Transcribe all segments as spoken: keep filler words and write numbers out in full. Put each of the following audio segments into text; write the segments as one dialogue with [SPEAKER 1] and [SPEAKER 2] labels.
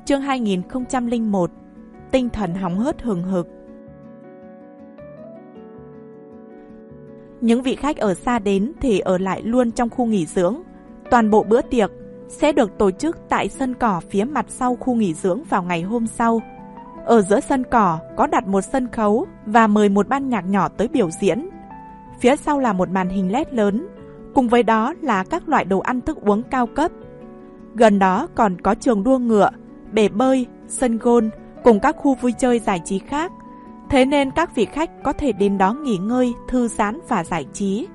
[SPEAKER 1] chương hai nghìn không trăm lẻ một, tinh thần hóng hớt hừng hực. Những vị khách ở xa đến thì ở lại luôn trong khu nghỉ dưỡng. Toàn bộ bữa tiệc sẽ được tổ chức tại sân cỏ phía mặt sau khu nghỉ dưỡng vào ngày hôm sau. Ở giữa sân cỏ có đặt một sân khấu và mời một ban nhạc nhỏ tới biểu diễn. Phía sau là một màn hình led lớn, cùng với đó là các loại đồ ăn thức uống cao cấp. Gần đó còn có trường đua ngựa, bể bơi, sân golf cùng các khu vui chơi giải trí khác. Thế nên các vị khách có thể đến đó nghỉ ngơi, thư giãn và giải trí.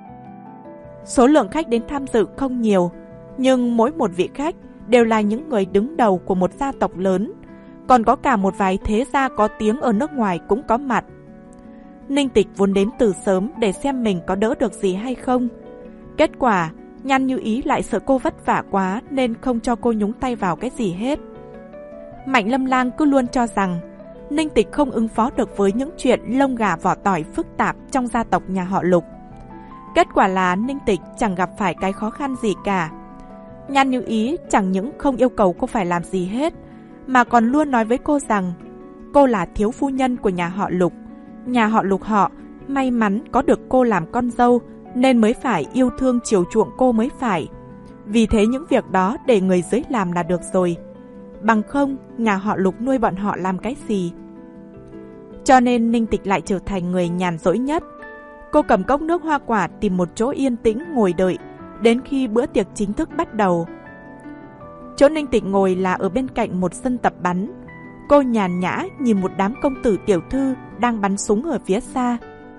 [SPEAKER 1] Số lượng khách đến tham dự không nhiều, nhưng mỗi một vị khách đều là những người đứng đầu của một gia tộc lớn. Còn có cả một vài thế gia có tiếng ở nước ngoài cũng có mặt. Ninh Tịch vốn đến từ sớm để xem mình có đỡ được gì hay không. Kết quả, Nhan Như Ý lại sợ cô vất vả quá nên không cho cô nhúng tay vào cái gì hết. Mạnh Lâm Lang cứ luôn cho rằng Ninh Tịch không ứng phó được với những chuyện lông gà vỏ tỏi phức tạp trong gia tộc nhà họ Lục. Kết quả là Ninh Tịch chẳng gặp phải cái khó khăn gì cả. Nhan Như Ý chẳng những không yêu cầu cô phải làm gì hết, mà còn luôn nói với cô rằng cô là thiếu phu nhân của nhà họ Lục. Nhà họ Lục họ may mắn có được cô làm con dâu nên mới phải yêu thương chiều chuộng cô mới phải. Vì thế những việc đó để người dưới làm là được rồi. Bằng không, nhà họ Lục nuôi bọn họ làm cái gì? Cho nên Ninh Tịch lại trở thành người nhàn rỗi nhất. Cô cầm cốc nước hoa quả tìm một chỗ yên tĩnh ngồi đợi đến khi bữa tiệc chính thức bắt đầu. Chỗ Ninh Tịch ngồi là ở bên cạnh một sân tập bắn. Cô nhàn nhã nhìn một đám công tử tiểu thư đang bắn súng ở phía xa.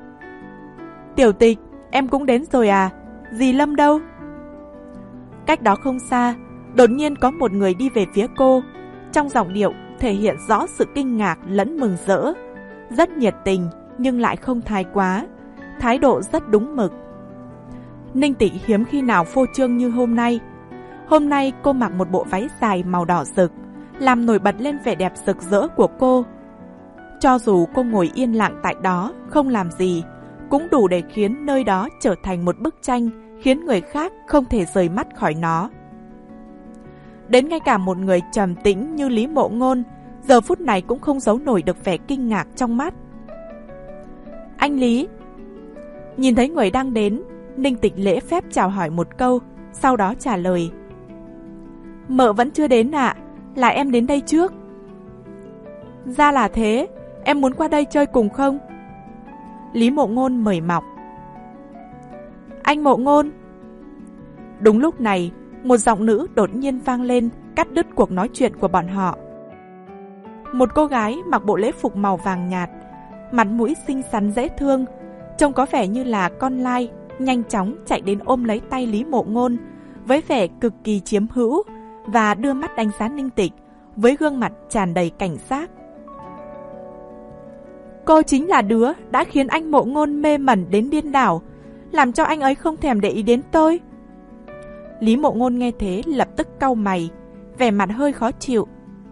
[SPEAKER 1] Tiểu Tịch, em cũng đến rồi à? Dì Lâm đâu? Cách đó không xa, đột nhiên có một người đi về phía cô. Trong giọng điệu thể hiện rõ sự kinh ngạc lẫn mừng rỡ. Rất nhiệt tình nhưng lại không thái quá. Thái độ rất đúng mực. Ninh Tịch hiếm khi nào phô trương như hôm nay. Hôm nay cô mặc một bộ váy dài màu đỏ rực, làm nổi bật lên vẻ đẹp rực rỡ của cô. Cho dù cô ngồi yên lặng tại đó, không làm gì, cũng đủ để khiến nơi đó trở thành một bức tranh, khiến người khác không thể rời mắt khỏi nó. Đến ngay cả một người trầm tĩnh như Lý Mộ Ngôn, giờ phút này cũng không giấu nổi được vẻ kinh ngạc trong mắt. Anh Lý. Nhìn thấy người đang đến, Ninh Tịch lễ phép chào hỏi một câu, sau đó trả lời. Mợ vẫn chưa đến ạ, à? Là em đến đây trước. Ra là thế, em muốn qua đây chơi cùng không? Lý Mộ Ngôn mời mọc. Anh Mộ Ngôn. Đúng lúc này, một giọng nữ đột nhiên vang lên, cắt đứt cuộc nói chuyện của bọn họ. Một cô gái mặc bộ lễ phục màu vàng nhạt, mặt mũi xinh xắn dễ thương, trông có vẻ như là con lai, nhanh chóng chạy đến ôm lấy tay Lý Mộ Ngôn với vẻ cực kỳ chiếm hữu và đưa mắt đánh giá Ninh Tịch với gương mặt tràn đầy cảnh giác. Cô chính là đứa đã khiến anh Mộ Ngôn mê mẩn đến điên đảo, làm cho anh ấy không thèm để ý đến tôi. Lý Mộ Ngôn nghe thế lập tức cau mày, vẻ mặt hơi khó chịu.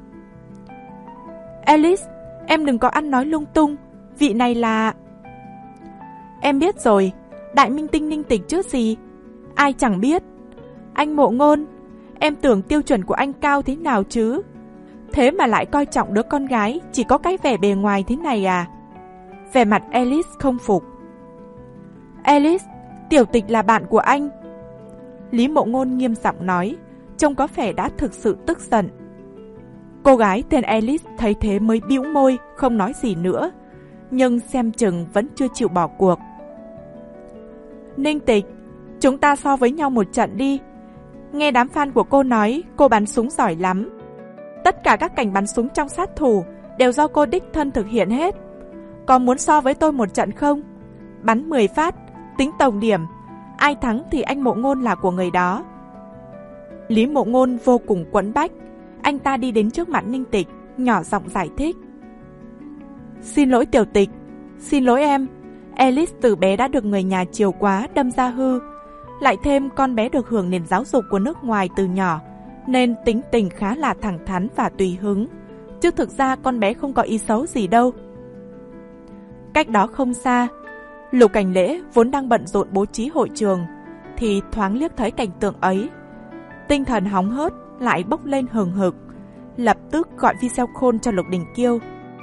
[SPEAKER 1] Alice, em đừng có ăn nói lung tung, vị này là... Em biết rồi, đại minh tinh Ninh Tịch chứ gì, ai chẳng biết. Anh Mộ Ngôn, em tưởng tiêu chuẩn của anh cao thế nào chứ? Thế mà lại coi trọng đứa con gái chỉ có cái vẻ bề ngoài thế này à? Vẻ mặt Alice không phục. Alice, Tiểu Tịch là bạn của anh. Lý Mộ Ngôn nghiêm giọng nói, trông có vẻ đã thực sự tức giận. Cô gái tên Alice thấy thế mới bĩu môi, không nói gì nữa, nhưng xem chừng vẫn chưa chịu bỏ cuộc. Ninh Tịch, chúng ta so với nhau một trận đi. Nghe đám fan của cô nói cô bắn súng giỏi lắm. Tất cả các cảnh bắn súng trong Sát Thủ đều do cô đích thân thực hiện hết. Có muốn so với tôi một trận không? Bắn mười phát, tính tổng điểm, ai thắng thì anh Mộ Ngôn là của người đó. Lý Mộ Ngôn vô cùng quẫn bách. Anh ta đi đến trước mặt Ninh Tịch, nhỏ giọng giải thích. Xin lỗi Tiểu Tịch, xin lỗi em. Alice từ bé đã được người nhà chiều quá đâm ra hư. Lại thêm con bé được hưởng nền giáo dục của nước ngoài từ nhỏ, nên tính tình khá là thẳng thắn và tùy hứng. Chứ thực ra con bé không có ý xấu gì đâu. Cách đó không xa, Lục Cảnh Lễ vốn đang bận rộn bố trí hội trường, thì thoáng liếc thấy cảnh tượng ấy. Tinh thần hóng hớt lại bốc lên hừng hực. lập tức gọi video call cho Lục Đình Kiêu.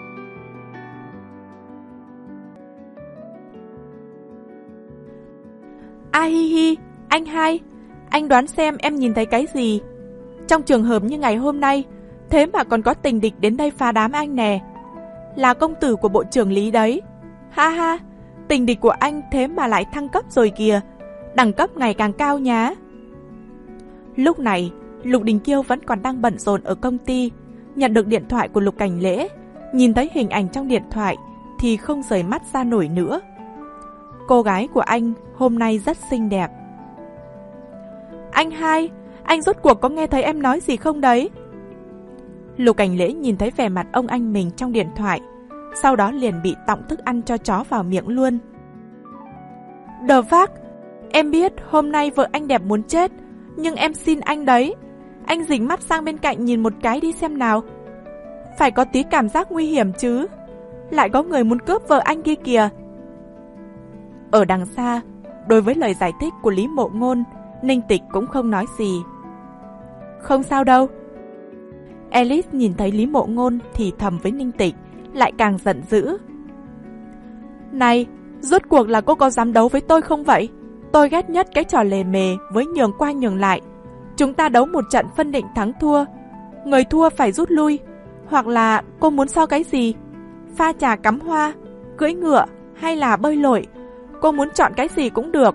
[SPEAKER 1] A hi hi, anh hai, anh đoán xem em nhìn thấy cái gì? Trong trường hợp như ngày hôm nay, thế mà còn có tình địch đến đây phá đám anh nè. Là công tử của bộ trưởng Lý đấy. Ha ha, tình địch của anh thế mà lại thăng cấp rồi kìa. Đẳng cấp ngày càng cao nhá. Lúc này, Lục Đình Kiêu vẫn còn đang bận rộn ở công ty, nhận được điện thoại của Lục Cảnh Lễ, nhìn thấy hình ảnh trong điện thoại thì không rời mắt ra nổi nữa. Cô gái của anh hôm nay rất xinh đẹp. Anh hai, anh rốt cuộc có nghe thấy em nói gì không đấy? Lục Cảnh Lễ nhìn thấy vẻ mặt ông anh mình trong điện thoại, sau đó liền bị tọng thức ăn cho chó vào miệng luôn. Đờ vác, em biết hôm nay vợ anh đẹp muốn chết, nhưng em xin anh đấy, anh rỉnh mắt sang bên cạnh nhìn một cái đi xem nào. Phải có tí cảm giác nguy hiểm chứ, lại có người muốn cướp vợ anh kia kìa. Ở đằng xa, đối với lời giải thích của Lý Mộ Ngôn, Ninh Tịch cũng không nói gì. Không sao đâu. Alice nhìn thấy Lý Mộ Ngôn thì thầm với Ninh Tịch, lại càng giận dữ. Này, rốt cuộc là cô có dám đấu với tôi không vậy? Tôi ghét nhất cái trò lề mề với nhường qua nhường lại. Chúng ta đấu một trận phân định thắng thua, người thua phải rút lui. Hoặc là cô muốn so cái gì? Pha trà cắm hoa, cưỡi ngựa hay là bơi lội? Cô muốn chọn cái gì cũng được.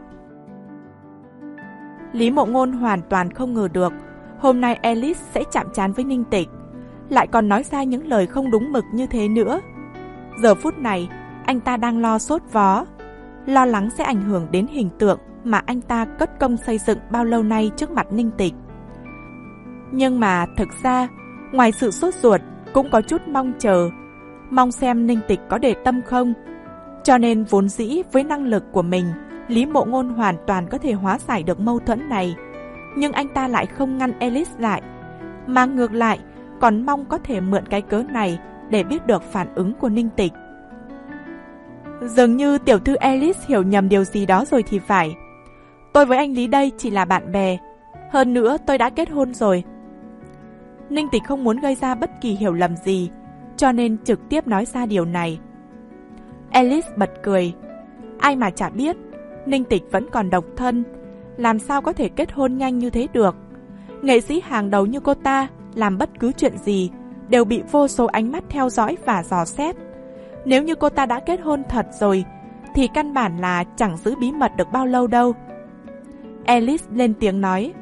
[SPEAKER 1] Lý Mộ Ngôn hoàn toàn không ngờ được hôm nay Alice sẽ chạm trán với Ninh Tịch, lại còn nói ra những lời không đúng mực như thế nữa. Giờ phút này, anh ta đang lo sốt vó, lo lắng sẽ ảnh hưởng đến hình tượng mà anh ta cất công xây dựng bao lâu nay trước mặt Ninh Tịch. Nhưng mà thực ra, ngoài sự sốt ruột, cũng có chút mong chờ, mong xem Ninh Tịch có để tâm không. Cho nên vốn dĩ với năng lực của mình, Lý Mộ Ngôn hoàn toàn có thể hóa giải được mâu thuẫn này. Nhưng anh ta lại không ngăn Alice lại, mà ngược lại còn mong có thể mượn cái cớ này để biết được phản ứng của Ninh Tịch. Dường như tiểu thư Alice hiểu nhầm điều gì đó rồi thì phải. Tôi với anh Lý đây chỉ là bạn bè, hơn nữa tôi đã kết hôn rồi. Ninh Tịch không muốn gây ra bất kỳ hiểu lầm gì, cho nên trực tiếp nói ra điều này. Alice bật cười. Ai mà chả biết, Ninh Tịch vẫn còn độc thân, làm sao có thể kết hôn nhanh như thế được. Nghệ sĩ hàng đầu như cô ta làm bất cứ chuyện gì đều bị vô số ánh mắt theo dõi và dò xét. Nếu như cô ta đã kết hôn thật rồi thì căn bản là chẳng giữ bí mật được bao lâu đâu. Alice lên tiếng nói.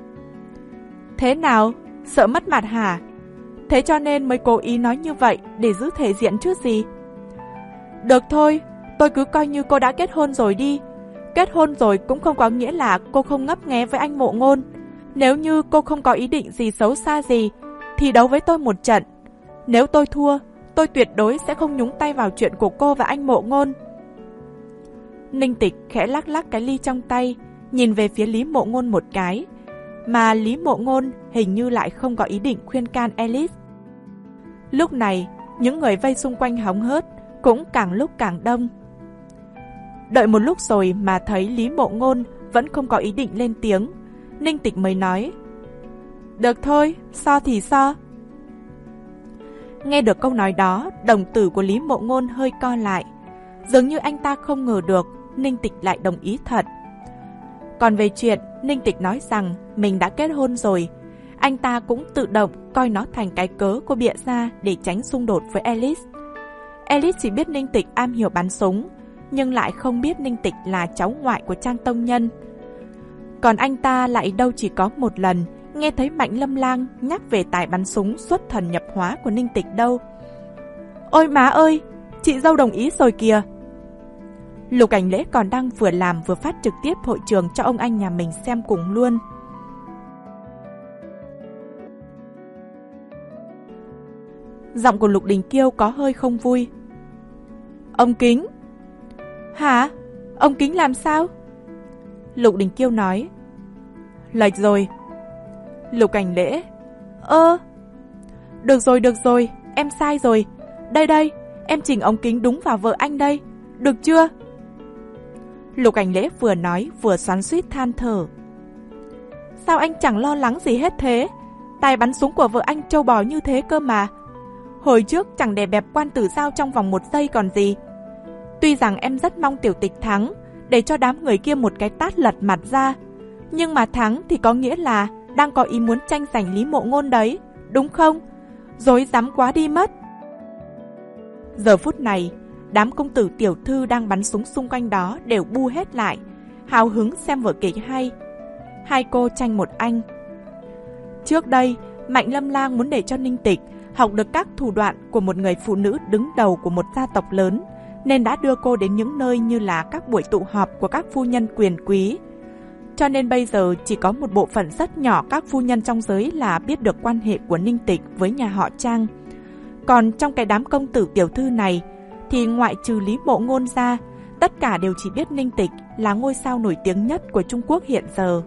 [SPEAKER 1] Thế nào? Sợ mất mặt hả? Thế cho nên mới cố ý nói như vậy để giữ thể diện chứ gì. Được thôi, tôi cứ coi như cô đã kết hôn rồi đi. Kết hôn rồi cũng không có nghĩa là cô không ngấp nghé với anh Mộ Ngôn. Nếu như cô không có ý định gì xấu xa gì thì đấu với tôi một trận. Nếu tôi thua, tôi tuyệt đối sẽ không nhúng tay vào chuyện của cô và anh Mộ Ngôn. Ninh Tịch khẽ lắc lắc cái ly trong tay, nhìn về phía Lý Mộ Ngôn một cái, mà Lý Mộ Ngôn hình như lại không có ý định khuyên can Alice. Lúc này, những người vây xung quanh hóng hớt cũng càng lúc càng đông. Đợi một lúc rồi mà thấy Lý Mộ Ngôn vẫn không có ý định lên tiếng, Ninh Tịch mới nói. Được thôi, so thì so. Nghe được câu nói đó, đồng tử của Lý Mộ Ngôn hơi co lại. Dường như anh ta không ngờ được Ninh Tịch lại đồng ý thật. Còn về chuyện Ninh Tịch nói rằng mình đã kết hôn rồi, anh ta cũng tự động coi nó thành cái cớ cô bịa ra để tránh xung đột với Alice. Alice chỉ biết Ninh Tịch am hiểu bắn súng, nhưng lại không biết Ninh Tịch là cháu ngoại của Trang Tông Nhân. Còn anh ta lại đâu chỉ có một lần nghe thấy Mạnh Lâm Lang nhắc về tài bắn súng xuất thần nhập hóa của Ninh Tịch đâu. Ôi má ơi, chị dâu đồng ý rồi kìa. Lục Cảnh Lễ còn đang vừa làm vừa phát trực tiếp hội trường cho ông anh nhà mình xem cùng luôn. Giọng của Lục Đình Kiêu có hơi không vui. Ông Kính. Hả? Ông Kính làm sao? Lục Đình Kiêu nói. Lệch rồi. Lục Cảnh Lễ. Ơ. Được rồi, được rồi, em sai rồi. Đây đây, em chỉnh ống kính đúng vào vợ anh đây. Được chưa? Lục Cảnh Lễ vừa nói vừa xoắn xuýt than thở. Sao anh chẳng lo lắng gì hết thế? Tài bắn súng của vợ anh trâu bò như thế cơ mà. Hồi trước chẳng để bẹp quan tử giao trong vòng một giây còn gì. Tuy rằng em rất mong tiểu tịch thắng, để cho đám người kia một cái tát lật mặt ra. Nhưng mà thắng thì có nghĩa là đang có ý muốn tranh giành Lý Mộ Ngôn đấy, đúng không? Dối dám quá đi mất. Giờ phút này, đám công tử tiểu thư đang bắn súng xung quanh đó đều bu hết lại, hào hứng xem vở kịch hay. Hai cô tranh một anh. Trước đây, Mạnh Lâm Lang muốn để cho Ninh Tịch học được các thủ đoạn của một người phụ nữ đứng đầu của một gia tộc lớn, nên đã đưa cô đến những nơi như là các buổi tụ họp của các phu nhân quyền quý. Cho nên bây giờ chỉ có một bộ phận rất nhỏ các phu nhân trong giới là biết được quan hệ của Ninh Tịch với nhà họ Trang. Còn trong cái đám công tử tiểu thư này, thì ngoại trừ Lý Mộ Ngôn ra, tất cả đều chỉ biết Ninh Tịch là ngôi sao nổi tiếng nhất của Trung Quốc hiện giờ.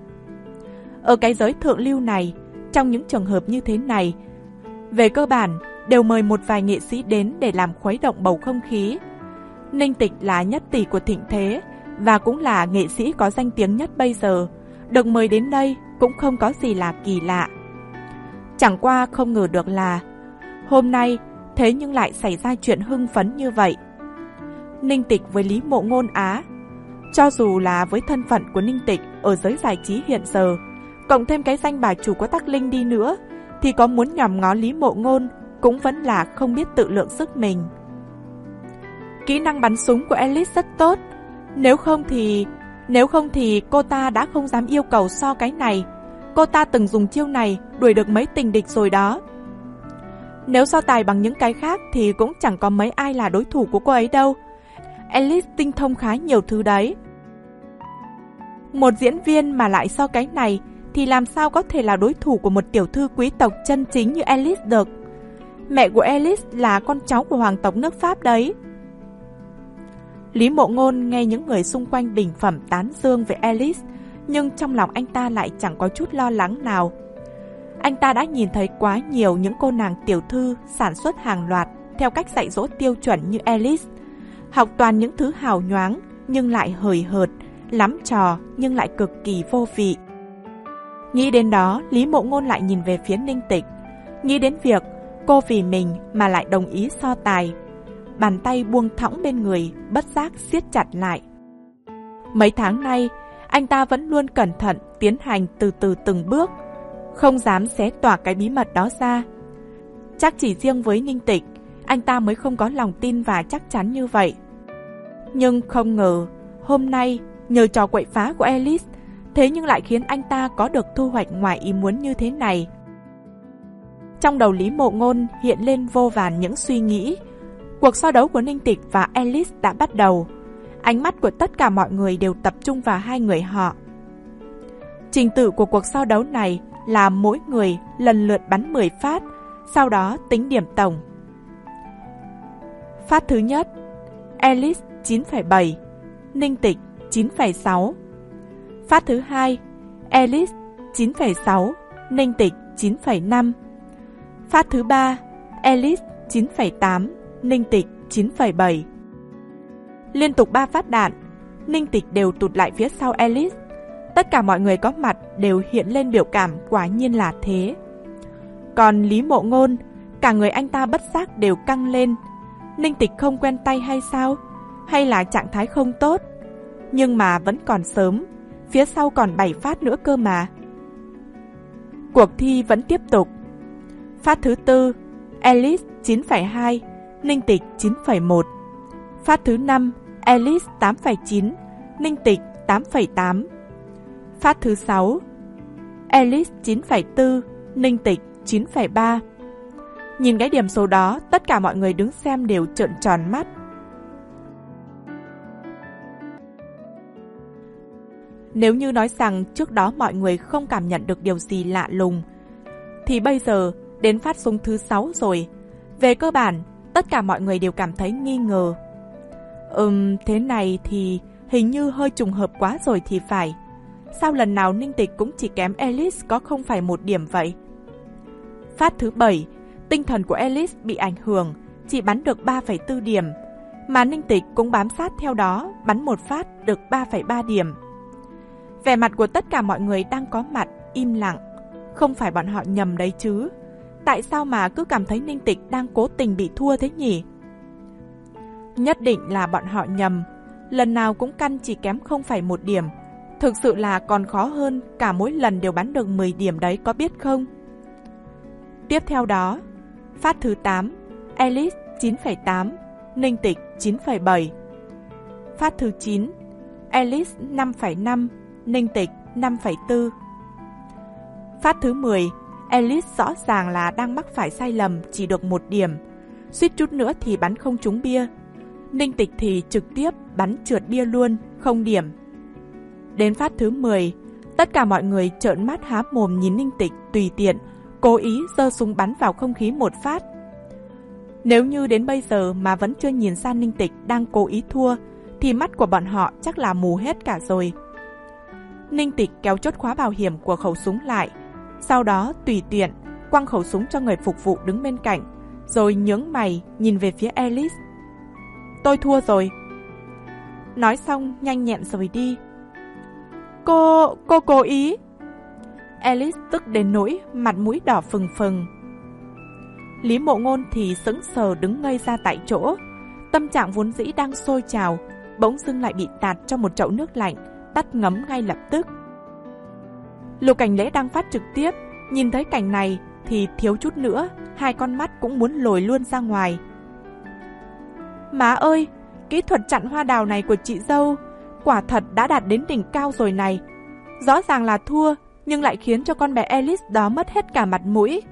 [SPEAKER 1] Ở cái giới thượng lưu này, trong những trường hợp như thế này, về cơ bản đều mời một vài nghệ sĩ đến để làm khuấy động bầu không khí. Ninh Tịch là nhất tỷ của thịnh thế và cũng là nghệ sĩ có danh tiếng nhất bây giờ, được mời đến đây cũng không có gì là kỳ lạ. Chẳng qua không ngờ được là hôm nay thế nhưng lại xảy ra chuyện hưng phấn như vậy. Ninh Tịch với Lý Mộ Ngôn á, cho dù là với thân phận của Ninh Tịch ở giới giải trí hiện giờ, cộng thêm cái danh bà chủ của Tắc Linh đi nữa, thì có muốn nhòm ngó Lý Mộ Ngôn cũng vẫn là không biết tự lượng sức mình. Kỹ năng bắn súng của Alice rất tốt, nếu không thì nếu không thì cô ta đã không dám yêu cầu so cái này. Cô ta từng dùng chiêu này đuổi được mấy tình địch rồi đó. Nếu so tài bằng những cái khác thì cũng chẳng có mấy ai là đối thủ của cô ấy đâu. Alice tinh thông khá nhiều thứ đấy. Một diễn viên mà lại so cái này thì làm sao có thể là đối thủ của một tiểu thư quý tộc chân chính như Alice được. Mẹ của Alice là con cháu của hoàng tộc nước Pháp đấy. Lý Mộ Ngôn nghe những người xung quanh bình phẩm tán dương về Alice, nhưng trong lòng anh ta lại chẳng có chút lo lắng nào. Anh ta đã nhìn thấy quá nhiều những cô nàng tiểu thư sản xuất hàng loạt theo cách dạy dỗ tiêu chuẩn như Alice, học toàn những thứ hào nhoáng nhưng lại hời hợt, lắm trò nhưng lại cực kỳ vô vị. Nghĩ đến đó, Lý Mộ Ngôn lại nhìn về phía Ninh Tịch, nghĩ đến việc cô vì mình mà lại đồng ý so tài. Bàn tay buông thõng bên người, bất giác siết chặt lại. Mấy tháng nay, anh ta vẫn luôn cẩn thận tiến hành từ từ từng bước, không dám xé tỏa cái bí mật đó ra. Chắc chỉ riêng với Ninh Tịch, anh ta mới không có lòng tin và chắc chắn như vậy. Nhưng không ngờ, hôm nay, nhờ trò quậy phá của Alice, thế nhưng lại khiến anh ta có được thu hoạch ngoài ý muốn như thế này. Trong đầu Lý Mộ Ngôn hiện lên vô vàn những suy nghĩ. Cuộc so đấu của Ninh Tịch và Alice đã bắt đầu. Ánh mắt của tất cả mọi người đều tập trung vào hai người họ. Trình tự của cuộc so đấu này là mỗi người lần lượt bắn mười phát, sau đó tính điểm tổng. Phát thứ nhất, Alice chín phẩy bảy, Ninh Tịch chín phẩy sáu. Phát thứ hai, Alice chín phẩy sáu, Ninh Tịch chín phẩy năm. Phát thứ ba, Alice chín phẩy tám, Ninh Tịch chín phẩy bảy. Liên tục ba phát đạn, Ninh Tịch đều tụt lại phía sau Alice. Tất cả mọi người có mặt đều hiện lên biểu cảm quả nhiên là thế. Còn Lý Mộ Ngôn, cả người anh ta bất giác đều căng lên. Ninh Tịch không quen tay hay sao? Hay là trạng thái không tốt? Nhưng mà vẫn còn sớm, phía sau còn bảy phát nữa cơ mà. Cuộc thi vẫn tiếp tục. Phát thứ tư, Alice chín phẩy hai, Ninh Tịch chín phẩy một. Phát thứ năm, Alice tám phẩy chín, Ninh Tịch tám phẩy tám. Phát thứ sáu, Alice chín phẩy bốn, Ninh Tịch chín phẩy ba. Nhìn cái điểm số đó, tất cả mọi người đứng xem đều trợn tròn mắt. Nếu như nói rằng trước đó mọi người không cảm nhận được điều gì lạ lùng, thì bây giờ đến phát súng thứ sáu rồi, về cơ bản tất cả mọi người đều cảm thấy nghi ngờ. Ừm, thế này thì hình như hơi trùng hợp quá rồi thì phải. Sao lần nào Ninh Tịch cũng chỉ kém Alice có không phải một điểm vậy? Phát thứ bảy, tinh thần của Alice bị ảnh hưởng, chỉ bắn được ba phẩy bốn điểm, mà Ninh Tịch cũng bám sát theo đó, bắn một phát được ba phẩy ba điểm. Vẻ mặt của tất cả mọi người đang có mặt im lặng, Không phải bọn họ nhầm đấy chứ? Tại sao mà cứ cảm thấy Ninh Tịch đang cố tình bị thua thế nhỉ? Nhất định là bọn họ nhầm. Lần nào cũng căn chỉ kém không phẩy một điểm. Thực sự là còn khó hơn cả mỗi lần đều bắn được mười điểm đấy, có biết không? Tiếp theo đó, phát thứ tám, Alice chín phẩy tám, Ninh Tịch chín phẩy bảy. Phát thứ chín, Alice năm phẩy năm, Ninh Tịch năm phẩy bốn. Phát thứ mười, Alice rõ ràng là đang mắc phải sai lầm chỉ được một điểm, suýt chút nữa thì bắn không trúng bia. Ninh Tịch thì trực tiếp bắn trượt bia luôn, không điểm. Đến phát thứ mười, tất cả mọi người trợn mắt há mồm nhìn Ninh Tịch tùy tiện, cố ý giơ súng bắn vào không khí một phát. Nếu như đến bây giờ mà vẫn chưa nhìn ra Ninh Tịch đang cố ý thua, thì mắt của bọn họ chắc là mù hết cả rồi. Ninh Tịch kéo chốt khóa bảo hiểm của khẩu súng lại, sau đó tùy tiện quăng khẩu súng cho người phục vụ đứng bên cạnh, rồi nhướng mày nhìn về phía Alice. Tôi thua rồi. Nói xong nhanh nhẹn rời đi. Cô, cô cố ý. Alice tức đến nỗi mặt mũi đỏ phừng phừng. Lý Mộ Ngôn thì sững sờ đứng ngây ra tại chỗ. Tâm trạng vốn dĩ đang sôi trào, bỗng dưng lại bị tạt cho một chậu nước lạnh, tắt ngấm ngay lập tức. Lục Cảnh Lễ đang phát trực tiếp, nhìn thấy cảnh này thì thiếu chút nữa hai con mắt cũng muốn lồi luôn ra ngoài. Má ơi, kỹ thuật chặn hoa đào này của chị dâu quả thật đã đạt đến đỉnh cao rồi này. Rõ ràng là thua, nhưng lại khiến cho con bé Alice đó mất hết cả mặt mũi.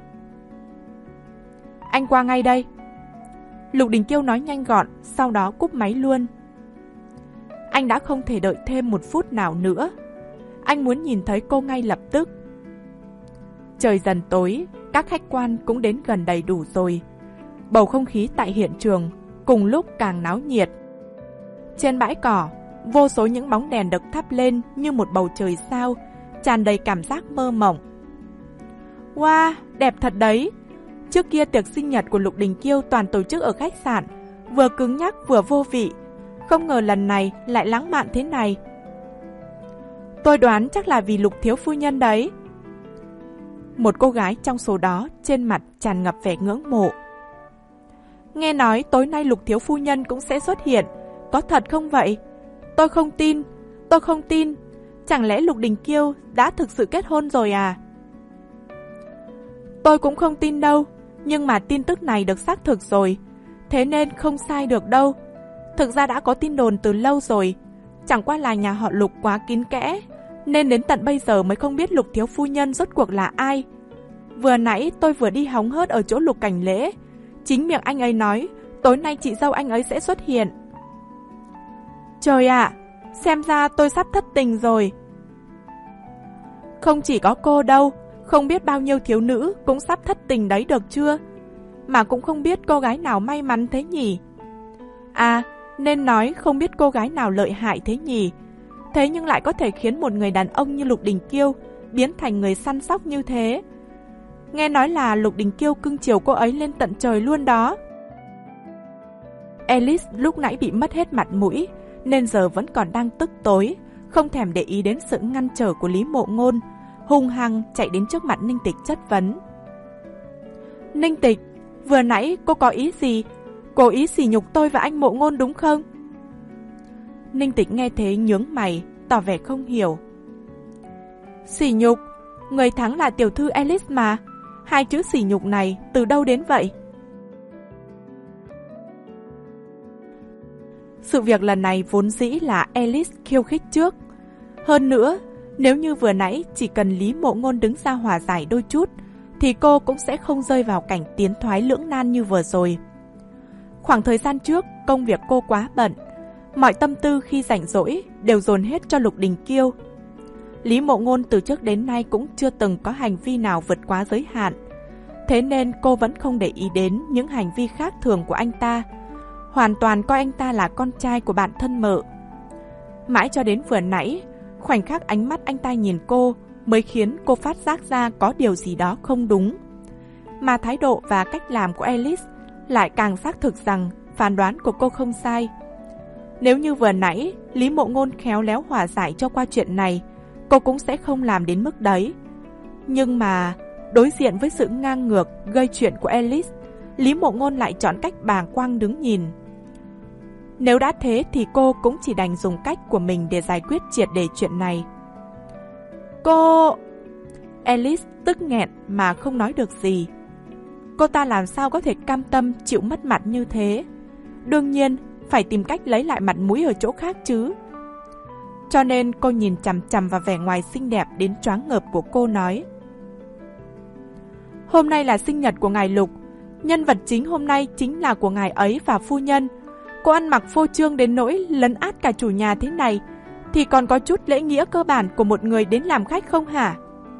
[SPEAKER 1] Anh qua ngay đây. Lục Đình Kiêu nói nhanh gọn, sau đó cúp máy luôn. Anh đã không thể đợi thêm một phút nào nữa. Anh muốn nhìn thấy cô ngay lập tức. Trời dần tối, các khách quan cũng đến gần đầy đủ rồi. Bầu không khí tại hiện trường cùng lúc càng náo nhiệt. Trên bãi cỏ, vô số những bóng đèn được thắp lên như một bầu trời sao, tràn đầy cảm giác mơ mộng. Wow, đẹp thật đấy. Trước kia tiệc sinh nhật của Lục Đình Kiêu toàn tổ chức ở khách sạn, vừa cứng nhắc vừa vô vị. Không ngờ lần này lại lãng mạn thế này. Tôi đoán chắc là vì Lục thiếu phu nhân đấy. Một cô gái trong số đó trên mặt tràn ngập vẻ ngưỡng mộ. Nghe nói tối nay Lục thiếu phu nhân cũng sẽ xuất hiện, có thật không vậy? Tôi không tin, tôi không tin. Chẳng lẽ Lục Đình Kiêu đã thực sự kết hôn rồi à? Tôi cũng không tin đâu, nhưng mà tin tức này được xác thực rồi, thế nên không sai được đâu. Thực ra đã có tin đồn từ lâu rồi, chẳng qua là nhà họ Lục quá kín kẽ, nên đến tận bây giờ mới không biết Lục thiếu phu nhân rốt cuộc là ai. Vừa nãy tôi vừa đi hóng hớt ở chỗ Lục Cảnh Lễ, chính miệng anh ấy nói tối nay chị dâu anh ấy sẽ xuất hiện. Trời ạ, xem ra tôi sắp thất tình rồi. Không chỉ có cô đâu, không biết bao nhiêu thiếu nữ cũng sắp thất tình đấy được chưa? Mà cũng không biết cô gái nào may mắn thế nhỉ? À, nên nói không biết cô gái nào lợi hại thế nhỉ? Thế nhưng lại có thể khiến một người đàn ông như Lục Đình Kiêu biến thành người săn sóc như thế. Nghe nói là Lục Đình Kiêu cưng chiều cô ấy lên tận trời luôn đó. Alice lúc nãy bị mất hết mặt mũi, nên giờ vẫn còn đang tức tối, không thèm để ý đến sự ngăn trở của Lý Mộ Ngôn, hung hăng chạy đến trước mặt Ninh Tịch chất vấn. Ninh Tịch, vừa nãy cô có ý gì? Cố ý sỉ nhục tôi và anh Mộ Ngôn đúng không? Ninh Tịch nghe thế nhướng mày, tỏ vẻ không hiểu. Sỉ nhục? Người thắng là tiểu thư Alice mà. Hai chữ sỉ nhục này từ đâu đến vậy? Sự việc lần này vốn dĩ là Alice khiêu khích trước. Hơn nữa, nếu như vừa nãy chỉ cần Lý Mộ Ngôn đứng ra hòa giải đôi chút, thì cô cũng sẽ không rơi vào cảnh tiến thoái lưỡng nan như vừa rồi. Khoảng thời gian trước, công việc cô quá bận, mọi tâm tư khi rảnh rỗi đều dồn hết cho Lục Đình Kiêu. Lý Mộ Ngôn từ trước đến nay cũng chưa từng có hành vi nào vượt quá giới hạn, thế nên cô vẫn không để ý đến những hành vi khác thường của anh ta, hoàn toàn coi anh ta là con trai của bạn thân mợ. Mãi cho đến vừa nãy, khoảnh khắc ánh mắt anh ta nhìn cô mới khiến cô phát giác ra có điều gì đó không đúng. Mà thái độ và cách làm của Alice lại càng xác thực rằng phán đoán của cô không sai. Nếu như vừa nãy Lý Mộ Ngôn khéo léo hòa giải cho qua chuyện này, cô cũng sẽ không làm đến mức đấy. Nhưng mà đối diện với sự ngang ngược gây chuyện của Alice, Lý Mộ Ngôn lại chọn cách bàng quang đứng nhìn. Nếu đã thế thì cô cũng chỉ đành dùng cách của mình để giải quyết triệt để chuyện này. Cô... Alice tức nghẹn mà không nói được gì. Cô ta làm sao có thể cam tâm chịu mất mặt như thế? Đương nhiên phải tìm cách lấy lại mặt mũi ở chỗ khác chứ. Cho nên cô nhìn chằm chằm vào vẻ ngoài xinh đẹp đến choáng ngợp của cô, nói: Hôm nay là sinh nhật của ngài Lục. Nhân vật chính hôm nay chính là của ngài ấy và phu nhân. Cô ăn mặc phô trương đến nỗi lấn át cả chủ nhà thế này, thì còn có chút lễ nghĩa cơ bản của một người đến làm khách không hả?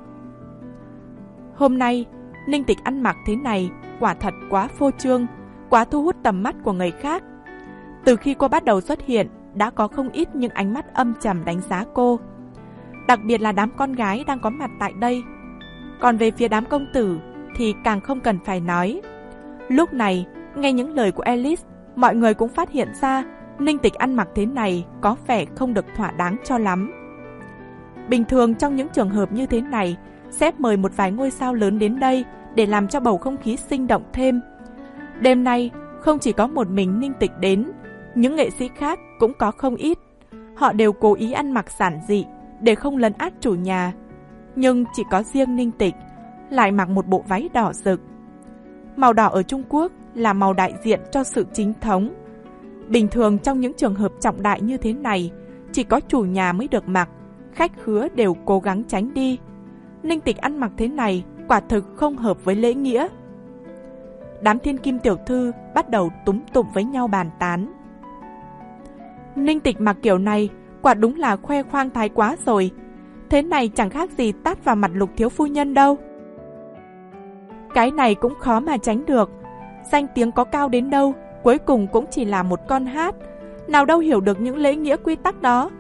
[SPEAKER 1] Hôm nay Ninh Tịch ăn mặc thế này quả thật quá phô trương, quá thu hút tầm mắt của người khác. Từ khi cô bắt đầu xuất hiện, đã có không ít những ánh mắt âm trầm đánh giá cô, đặc biệt là đám con gái đang có mặt tại đây. Còn về phía đám công tử thì càng không cần phải nói. Lúc này, nghe những lời của Alice, mọi người cũng phát hiện ra Ninh Tịch ăn mặc thế này có vẻ không được thỏa đáng cho lắm. Bình thường trong những trường hợp như thế này, sếp mời một vài ngôi sao lớn đến đây để làm cho bầu không khí sinh động thêm. Đêm nay, không chỉ có một mình Ninh Tịch đến, những nghệ sĩ khác cũng có không ít. Họ đều cố ý ăn mặc giản dị để không lấn át chủ nhà. Nhưng chỉ có riêng Ninh Tịch lại mặc một bộ váy đỏ rực. Màu đỏ ở Trung Quốc là màu đại diện cho sự chính thống. Bình thường trong những trường hợp trọng đại như thế này, chỉ có chủ nhà mới được mặc, khách khứa đều cố gắng tránh đi. Ninh Tịch ăn mặc thế này quả thực không hợp với lễ nghĩa. Đám thiên kim tiểu thư bắt đầu túm tụm với nhau bàn tán. Ninh Tịch mặc kiểu này quả đúng là khoe khoang thái quá rồi. Thế này chẳng khác gì tát vào mặt Lục thiếu phu nhân đâu. Cái này cũng khó mà tránh được. Danh tiếng có cao đến đâu, cuối cùng cũng chỉ là một con hát, nào đâu hiểu được những lễ nghĩa quy tắc đó.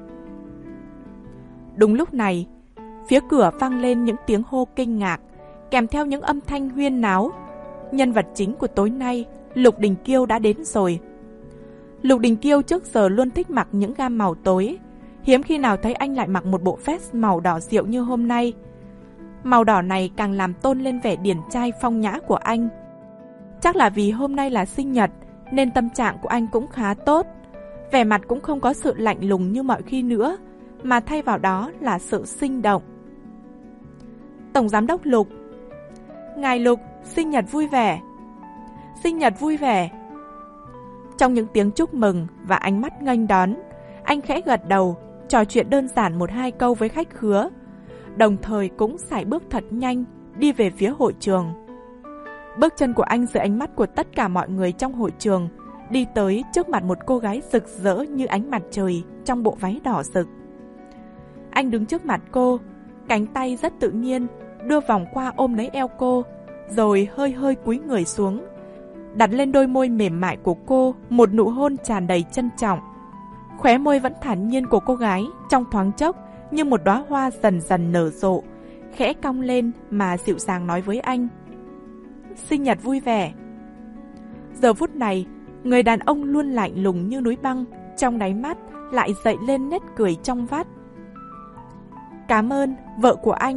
[SPEAKER 1] Đúng lúc này, phía cửa vang lên những tiếng hô kinh ngạc, kèm theo những âm thanh huyên náo. Nhân vật chính của tối nay, Lục Đình Kiêu đã đến rồi. Lục Đình Kiêu trước giờ luôn thích mặc những gam màu tối, hiếm khi nào thấy anh lại mặc một bộ vest màu đỏ rượu như hôm nay. Màu đỏ này càng làm tôn lên vẻ điển trai phong nhã của anh. Chắc là vì hôm nay là sinh nhật nên tâm trạng của anh cũng khá tốt. Vẻ mặt cũng không có sự lạnh lùng như mọi khi nữa, mà thay vào đó là sự sinh động. Tổng giám đốc Lục. Ngài Lục, sinh nhật vui vẻ. Sinh nhật vui vẻ. Trong những tiếng chúc mừng và ánh mắt nghênh đón, anh khẽ gật đầu, trò chuyện đơn giản một hai câu với khách khứa, đồng thời cũng sải bước thật nhanh đi về phía hội trường. Bước chân của anh dưới ánh mắt của tất cả mọi người trong hội trường, đi tới trước mặt một cô gái rực rỡ như ánh mặt trời trong bộ váy đỏ rực. Anh đứng trước mặt cô, cánh tay rất tự nhiên đưa vòng qua ôm lấy eo cô, rồi hơi hơi cúi người xuống, đặt lên đôi môi mềm mại của cô một nụ hôn tràn đầy trân trọng. Khóe môi vẫn thản nhiên của cô gái trong thoáng chốc như một đóa hoa dần dần nở rộ, khẽ cong lên mà dịu dàng nói với anh: Sinh nhật vui vẻ. Giờ phút này, người đàn ông luôn lạnh lùng như núi băng, trong đáy mắt lại dậy lên nét cười trong vắt. Cảm ơn, vợ của anh.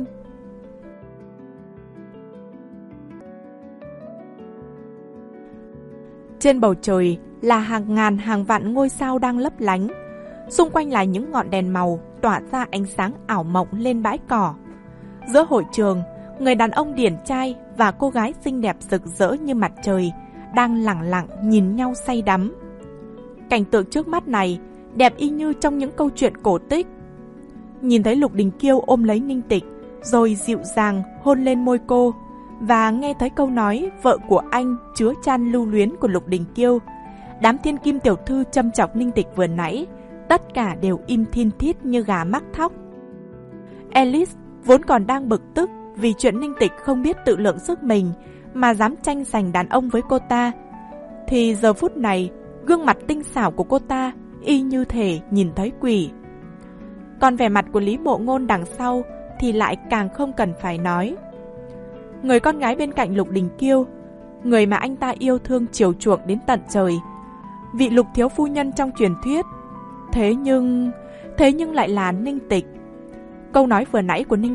[SPEAKER 1] Trên bầu trời là hàng ngàn hàng vạn ngôi sao đang lấp lánh. Xung quanh là những ngọn đèn màu tỏa ra ánh sáng ảo mộng lên bãi cỏ. Giữa hội trường, người đàn ông điển trai và cô gái xinh đẹp rực rỡ như mặt trời đang lẳng lặng nhìn nhau say đắm. Cảnh tượng trước mắt này đẹp y như trong những câu chuyện cổ tích. Nhìn thấy Lục Đình Kiêu ôm lấy Ninh Tịch, rồi dịu dàng hôn lên môi cô, và nghe thấy câu nói vợ của anh chứa chan lưu luyến của Lục Đình Kiêu, đám thiên kim tiểu thư châm chọc Ninh Tịch vừa nãy, tất cả đều im thiên thít như gà mắc thóc. Alice vốn còn đang bực tức vì chuyện Ninh Tịch không biết tự lượng sức mình mà dám tranh giành đàn ông với cô ta, thì giờ phút này gương mặt tinh xảo của cô ta y như thể nhìn thấy quỷ. Còn vẻ mặt của Lý Mộ Ngôn đằng sau thì lại càng không cần phải nói. Người con gái bên cạnh Lục Đình Kiêu, người mà anh ta yêu thương chiều chuộng đến tận trời, vị Lục thiếu phu nhân trong truyền thuyết, thế nhưng thế nhưng lại là Ninh Tịch. Câu nói vừa nãy của Ninh Tịch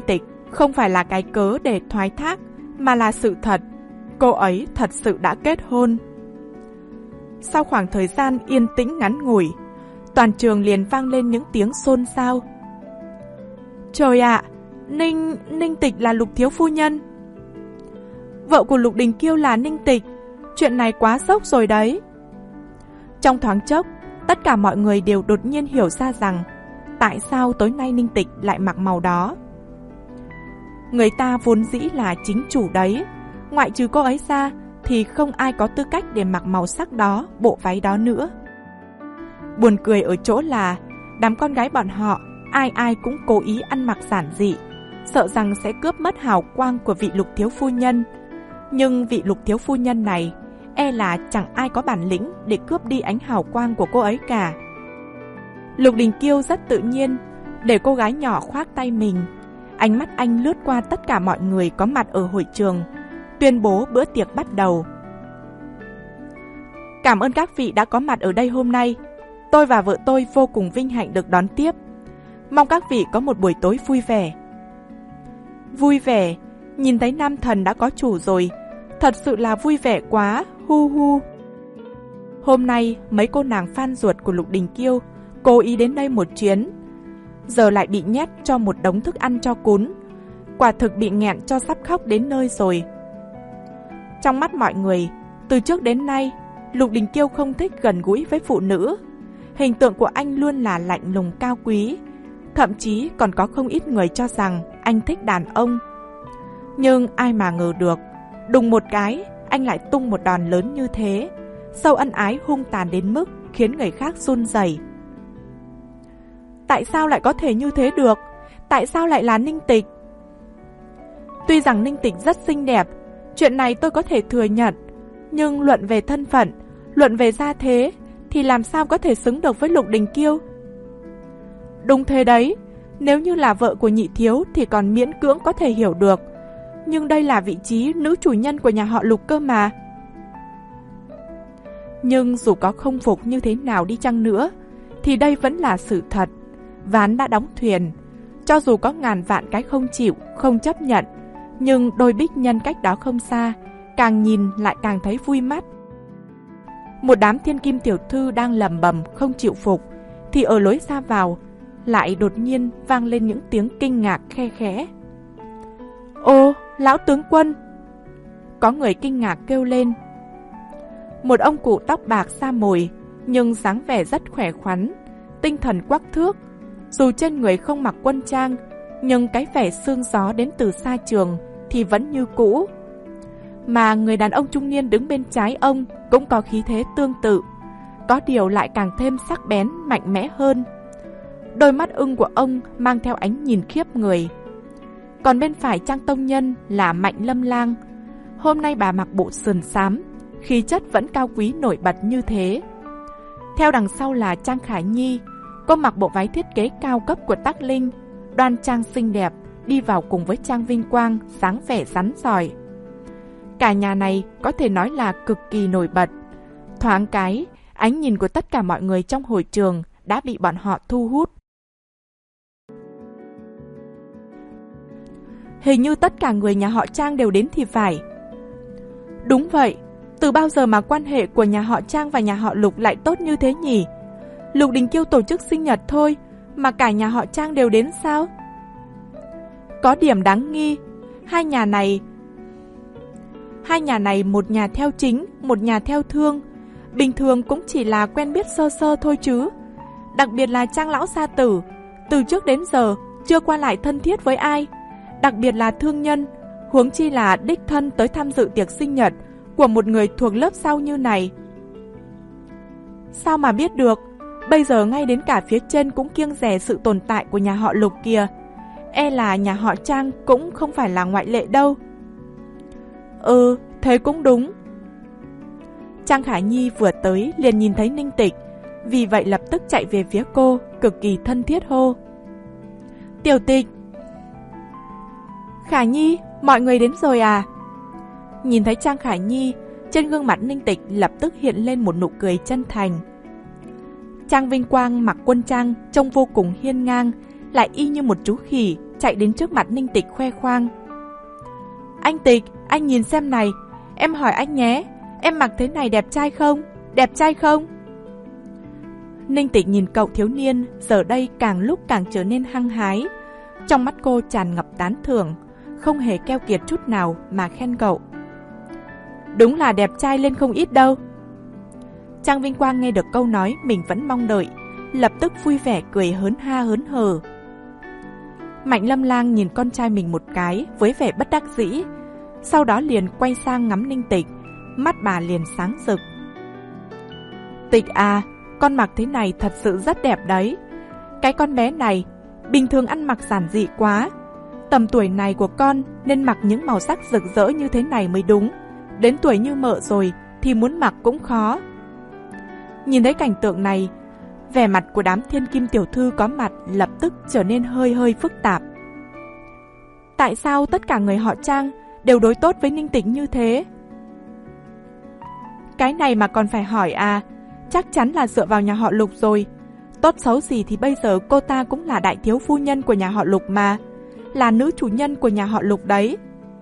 [SPEAKER 1] Không phải là cái cớ để thoái thác, mà là sự thật. Cô ấy thật sự đã kết hôn. Sau khoảng thời gian yên tĩnh ngắn ngủi, toàn trường liền vang lên những tiếng xôn xao. Trời ạ, Ninh, Ninh Tịch là Lục thiếu phu nhân. Vợ của Lục Đình Kiêu là Ninh Tịch, chuyện này quá sốc rồi đấy. Trong thoáng chốc, tất cả mọi người đều đột nhiên hiểu ra rằng tại sao tối nay Ninh Tịch lại mặc màu đó. Người ta vốn dĩ là chính chủ đấy, ngoại trừ cô ấy ra thì không ai có tư cách để mặc màu sắc đó, bộ váy đó nữa. Buồn cười ở chỗ là đám con gái bọn họ ai ai cũng cố ý ăn mặc giản dị, sợ rằng sẽ cướp mất hào quang của vị Lục thiếu phu nhân. Nhưng vị Lục thiếu phu nhân này e là chẳng ai có bản lĩnh để cướp đi ánh hào quang của cô ấy cả. Lục Đình Kiêu rất tự nhiên để cô gái nhỏ khoác tay mình. Ánh mắt anh lướt qua tất cả mọi người có mặt ở hội trường, tuyên bố bữa tiệc bắt đầu. Cảm ơn các vị đã có mặt ở đây hôm nay. Tôi và vợ tôi vô cùng vinh hạnh được đón tiếp. Mong các vị có một buổi tối vui vẻ. Vui vẻ? Nhìn thấy nam thần đã có chủ rồi. Thật sự là vui vẻ quá, hu hu. Hôm nay mấy cô nàng fan ruột của Lục Đình Kiêu cố ý đến đây một chuyến, giờ lại bị nhét cho một đống thức ăn cho cún. Quả thực bị nghẹn cho sắp khóc đến nơi rồi. Trong mắt mọi người, từ trước đến nay, Lục Đình Kiêu không thích gần gũi với phụ nữ. Hình tượng của anh luôn là lạnh lùng cao quý, thậm chí còn có không ít người cho rằng anh thích đàn ông. Nhưng ai mà ngờ được, đùng một cái, anh lại tung một đòn lớn như thế, sâu ân ái hung tàn đến mức khiến người khác run rẩy. Tại sao lại có thể như thế được? Tại sao lại là Ninh Tịch? Tuy rằng Ninh Tịch rất xinh đẹp, chuyện này tôi có thể thừa nhận, nhưng luận về thân phận, luận về gia thế, thì làm sao có thể xứng được với Lục Đình Kiêu? Đúng thế đấy, nếu như là vợ của nhị thiếu thì còn miễn cưỡng có thể hiểu được, nhưng đây là vị trí nữ chủ nhân của nhà họ Lục cơ mà. Nhưng dù có không phục như thế nào đi chăng nữa, thì đây vẫn là sự thật. Ván đã đóng thuyền, cho dù có ngàn vạn cái không chịu, không chấp nhận, nhưng đôi bích nhân cách đó không xa, càng nhìn lại càng thấy vui mắt. Một đám thiên kim tiểu thư đang lầm bầm không chịu phục, thì ở lối ra vào lại đột nhiên vang lên những tiếng kinh ngạc khe khẽ. Ô, lão tướng quân! Có người kinh ngạc kêu lên. Một ông cụ tóc bạc sa mồi, nhưng dáng vẻ rất khỏe khoắn, tinh thần quắc thước. Dù trên người không mặc quân trang, nhưng cái vẻ sương gió đến từ xa trường thì vẫn như cũ. Mà người đàn ông trung niên đứng bên trái ông cũng có khí thế tương tự, có điều lại càng thêm sắc bén, mạnh mẽ hơn. Đôi mắt ưng của ông mang theo ánh nhìn khiếp người. Còn bên phải Trang tông nhân là Mạnh Lâm Lang. Hôm nay bà mặc bộ sườn xám, khí chất vẫn cao quý nổi bật như thế. Theo đằng sau là Trang Khả Nhi, cô mặc bộ váy thiết kế cao cấp của Tắc Linh, đoan trang xinh đẹp, đi vào cùng với Trang Vinh Quang, dáng vẻ rắn rỏi. Cả nhà này có thể nói là cực kỳ nổi bật. Thoáng cái, ánh nhìn của tất cả mọi người trong hội trường đã bị bọn họ thu hút. Hình như tất cả người nhà họ Trang đều đến thì phải. Đúng vậy, từ bao giờ mà quan hệ của nhà họ Trang và nhà họ Lục lại tốt như thế nhỉ? Lục Đình Kiêu tổ chức sinh nhật thôi, mà cả nhà họ Trang đều đến sao? Có điểm đáng nghi, hai nhà này... Hai nhà này một nhà theo chính, một nhà theo thương. Bình thường cũng chỉ là quen biết sơ sơ thôi chứ. Đặc biệt là Trang lão gia tử, từ trước đến giờ chưa qua lại thân thiết với ai. Đặc biệt là thương nhân, huống chi là đích thân tới tham dự tiệc sinh nhật của một người thuộc lớp sau như này. Sao mà biết được? Bây giờ ngay đến cả phía trên cũng kiêng dè sự tồn tại của nhà họ Lục kìa. E là nhà họ Trang cũng không phải là ngoại lệ đâu. Ừ, thế cũng đúng. Trang Khả Nhi vừa tới liền nhìn thấy Ninh Tịch, vì vậy lập tức chạy về phía cô, cực kỳ thân thiết hô. Tiểu Tịch! Khả Nhi, mọi người đến rồi à? Nhìn thấy Trang Khả Nhi, trên gương mặt Ninh Tịch lập tức hiện lên một nụ cười chân thành. Trang Vinh Quang mặc quân trang trông vô cùng hiên ngang, lại y như một chú khỉ, chạy đến trước mặt Ninh Tịch khoe khoang. Anh Tịch, anh nhìn xem này, em hỏi anh nhé, em mặc thế này đẹp trai không? Đẹp trai không? Ninh Tịch nhìn cậu thiếu niên giờ đây càng lúc càng trở nên hăng hái. Trong mắt cô tràn ngập tán thưởng, không hề keo kiệt chút nào mà khen cậu. Đúng là đẹp trai lên không ít đâu. Trang Vinh Quang nghe được câu nói mình vẫn mong đợi, lập tức vui vẻ cười hớn ha hớn hở. Mạnh Lâm Lang nhìn con trai mình một cái với vẻ bất đắc dĩ, sau đó liền quay sang ngắm Ninh Tịch, mắt bà liền sáng rực. Tịch à, con mặc thế này thật sự rất đẹp đấy. Cái con bé này bình thường ăn mặc giản dị quá, tầm tuổi này của con nên mặc những màu sắc rực rỡ như thế này mới đúng. Đến tuổi như mợ rồi thì muốn mặc cũng khó. Nhìn thấy cảnh tượng này, vẻ mặt của đám thiên kim tiểu thư có mặt lập tức trở nên hơi hơi phức tạp. Tại sao tất cả người họ Trang đều đối tốt với Ninh Tịch như thế? Cái này mà còn phải hỏi à? Chắc chắn là dựa vào nhà họ Lục rồi. Tốt xấu gì thì bây giờ cô ta cũng là đại thiếu phu nhân của nhà họ Lục mà, là nữ chủ nhân của nhà họ Lục đấy.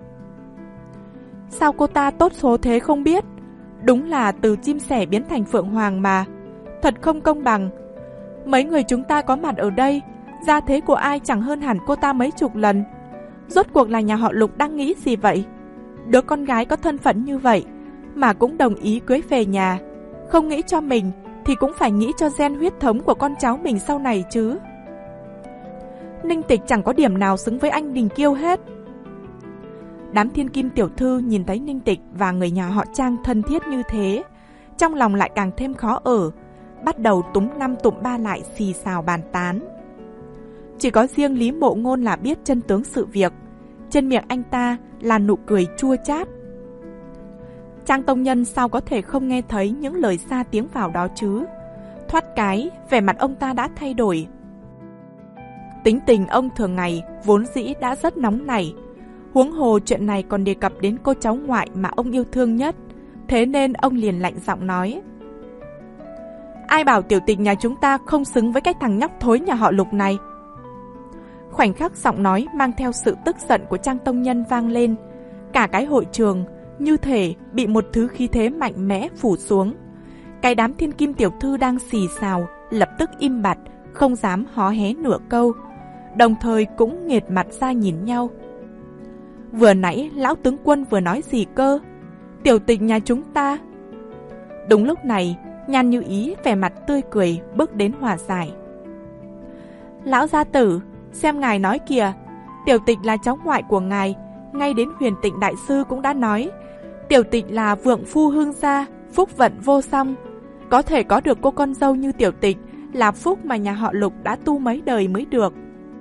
[SPEAKER 1] Sao cô ta tốt số thế không biết? Đúng là từ chim sẻ biến thành phượng hoàng mà. Thật không công bằng. Mấy người chúng ta có mặt ở đây, gia thế của ai chẳng hơn hẳn cô ta mấy chục lần. Rốt cuộc là nhà họ Lục đang nghĩ gì vậy? Đứa con gái có thân phận như vậy mà cũng đồng ý cưới về nhà. Không nghĩ cho mình thì cũng phải nghĩ cho gen huyết thống của con cháu mình sau này chứ. Ninh Tịch chẳng có điểm nào xứng với anh Đình Kiêu hết. Đám thiên kim tiểu thư nhìn thấy Ninh Tịch và người nhà họ Trang thân thiết như thế, trong lòng lại càng thêm khó ở, bắt đầu túm năm tụm ba lại xì xào bàn tán. Chỉ có riêng Lý Mộ Ngôn là biết chân tướng sự việc, trên miệng anh ta là nụ cười chua chát. Trang Tông Nhân sao có thể không nghe thấy những lời xa tiếng vào đó chứ? Thoát cái, vẻ mặt ông ta đã thay đổi. Tính tình ông thường ngày vốn dĩ đã rất nóng nảy, huống hồ chuyện này còn đề cập đến cô cháu ngoại mà ông yêu thương nhất, thế nên ông liền lạnh giọng nói. Ai bảo tiểu Tịch nhà chúng ta không xứng với cái thằng nhóc thối nhà họ Lục này? Khoảnh khắc giọng nói mang theo sự tức giận của Trang Tông Nhân vang lên, cả cái hội trường như thể bị một thứ khí thế mạnh mẽ phủ xuống. Cái đám thiên kim tiểu thư đang xì xào lập tức im bặt, không dám hó hé nửa câu, đồng thời cũng nghệt mặt ra nhìn nhau. Vừa nãy lão tướng quân vừa nói gì cơ? Tiểu Tịch nhà chúng ta. Đúng lúc này, Nhan Như Ý vẻ mặt tươi cười bước đến hòa giải. Lão gia tử, xem ngài nói kìa, Tiểu Tịch là cháu ngoại của ngài, ngay đến Huyền Tịnh đại sư cũng đã nói, Tiểu Tịch là vượng phu hương gia, phúc vận vô song. Có thể có được cô con dâu như Tiểu Tịch là phúc mà nhà họ Lục đã tu mấy đời mới được.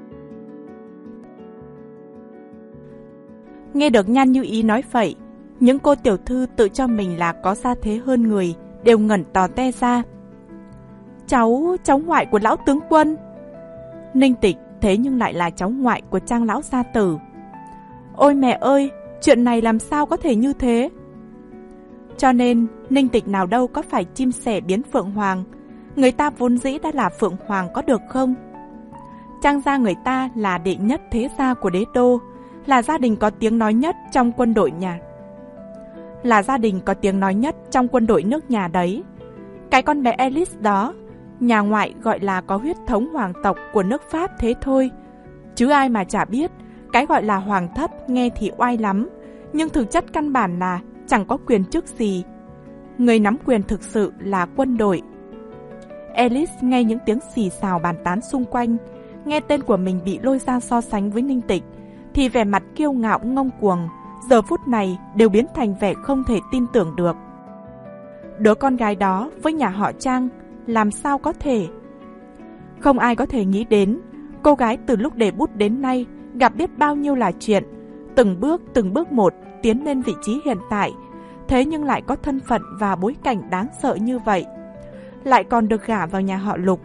[SPEAKER 1] Nghe được Nhan Như Ý nói vậy, những cô tiểu thư tự cho mình là có gia thế hơn người đều ngẩn tò te ra. Cháu, cháu ngoại của lão tướng quân. Ninh Tịch thế nhưng lại là cháu ngoại của Trang lão gia tử. Ôi mẹ ơi, chuyện này làm sao có thể như thế? Cho nên, Ninh Tịch nào đâu có phải chim sẻ biến phượng hoàng. Người ta vốn dĩ đã là phượng hoàng có được không? Trang gia người ta là đệ nhất thế gia của đế đô, là gia đình có tiếng nói nhất trong quân đội nhà. Là gia đình có tiếng nói nhất trong quân đội nước nhà đấy. Cái con bé Alice đó, nhà ngoại gọi là có huyết thống hoàng tộc của nước Pháp thế thôi. Chứ ai mà chả biết, cái gọi là hoàng thất nghe thì oai lắm, nhưng thực chất căn bản là chẳng có quyền chức gì. Người nắm quyền thực sự là quân đội. Alice nghe những tiếng xì xào bàn tán xung quanh, nghe tên của mình bị lôi ra so sánh với Ninh Tịch, thì vẻ mặt kiêu ngạo ngông cuồng giờ phút này đều biến thành vẻ không thể tin tưởng được. Đứa con gái đó với nhà họ Trang làm sao có thể? Không ai có thể nghĩ đến, cô gái từ lúc để bút đến nay gặp biết bao nhiêu là chuyện, từng bước từng bước một tiến lên vị trí hiện tại, thế nhưng lại có thân phận và bối cảnh đáng sợ như vậy, lại còn được gả vào nhà họ Lục.